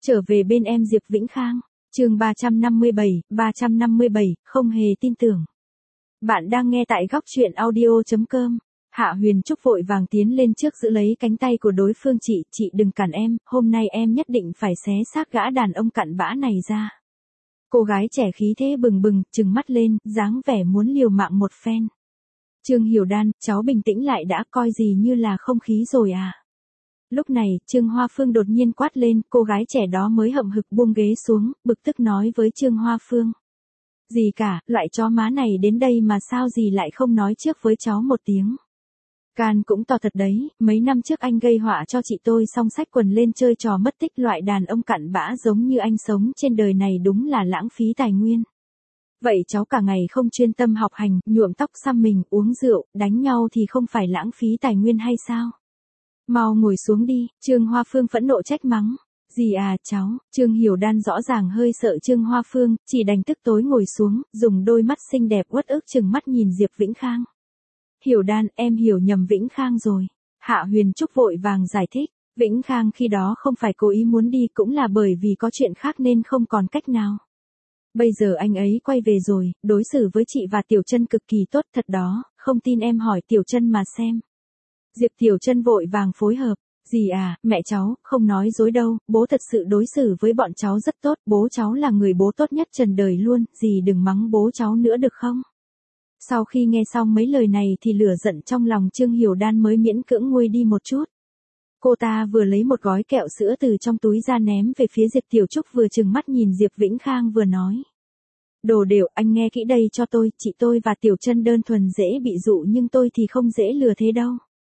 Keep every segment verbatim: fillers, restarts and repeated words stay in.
Trở về bên em Diệp Vĩnh Khang, chương ba trăm năm mươi bảy, ba trăm năm mươi bảy, không hề tin tưởng. Bạn đang nghe tại góc truyện audio chấm com. Hạ Huyền Trúc vội vàng tiến lên trước giữ lấy cánh tay của đối phương. Chị, chị đừng cản em, hôm nay em nhất định phải xé xác gã đàn ông cặn bã này ra. Cô gái trẻ khí thế bừng bừng, trừng mắt lên, dáng vẻ muốn liều mạng một phen. Trương Hiểu Đan, cháu bình tĩnh lại đã, coi gì như là không khí rồi à. Lúc này, Trương Hoa Phương đột nhiên quát lên, cô gái trẻ đó mới hậm hực buông ghế xuống, bực tức nói với Trương Hoa Phương. Gì cả, loại chó má này đến đây mà sao gì lại không nói trước với cháu một tiếng. Can cũng to thật đấy, mấy năm trước anh gây họa cho chị tôi xong xách quần lên chơi trò mất tích, loại đàn ông cặn bã giống như anh sống trên đời này đúng là lãng phí tài nguyên. Vậy cháu cả ngày không chuyên tâm học hành, nhuộm tóc xăm mình, uống rượu, đánh nhau thì không phải lãng phí tài nguyên hay sao? Mau ngồi xuống đi, Trương Hoa Phương phẫn nộ trách mắng. Gì à cháu, Trương Hiểu Đan rõ ràng hơi sợ Trương Hoa Phương, chỉ đành tức tối ngồi xuống, dùng đôi mắt xinh đẹp uất ức chừng mắt nhìn Diệp Vĩnh Khang. Hiểu Đan, em hiểu nhầm Vĩnh Khang rồi. Hạ Huyền Trúc vội vàng giải thích, Vĩnh Khang khi đó không phải cố ý muốn đi, cũng là bởi vì có chuyện khác nên không còn cách nào. Bây giờ anh ấy quay về rồi, đối xử với chị và Tiểu Trân cực kỳ tốt thật đó, không tin em hỏi Tiểu Trân mà xem. Diệp Tiểu Trân vội vàng phối hợp. Dì à, mẹ cháu, không nói dối đâu, bố thật sự đối xử với bọn cháu rất tốt, bố cháu là người bố tốt nhất trần đời luôn, dì đừng mắng bố cháu nữa được không? Sau khi nghe xong mấy lời này thì lửa giận trong lòng Trương Hiểu Đan mới miễn cưỡng nguôi đi một chút. Cô ta vừa lấy một gói kẹo sữa từ trong túi ra ném về phía Diệp Tiểu Trúc, vừa trừng mắt nhìn Diệp Vĩnh Khang vừa nói. Đồ đều, anh nghe kỹ đây cho tôi, chị tôi và Tiểu Trân đơn thuần dễ bị dụ nhưng tôi thì không dễ lừa thế đâu.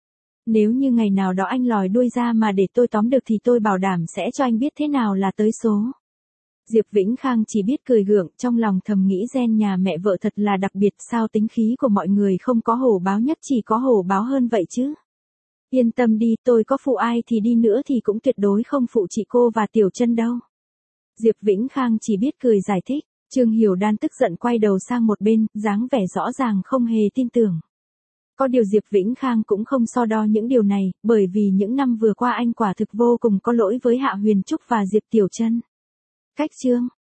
Nếu như ngày nào đó anh lòi đuôi ra mà để tôi tóm được thì tôi bảo đảm sẽ cho anh biết thế nào là tới số. Diệp Vĩnh Khang chỉ biết cười gượng, trong lòng thầm nghĩ gen nhà mẹ vợ thật là đặc biệt, sao tính khí của mọi người không có hổ báo nhất chỉ có hổ báo hơn vậy chứ. Yên tâm đi, tôi có phụ ai thì đi nữa thì cũng tuyệt đối không phụ chị cô và Tiểu Trân đâu. Diệp Vĩnh Khang chỉ biết cười giải thích, Trương Hiểu Đan tức giận quay đầu sang một bên, dáng vẻ rõ ràng không hề tin tưởng. Có điều Diệp Vĩnh Khang cũng không so đo những điều này, bởi vì những năm vừa qua anh quả thực vô cùng có lỗi với Hạ Huyền Trúc và Diệp Tiểu Trân. Cách chương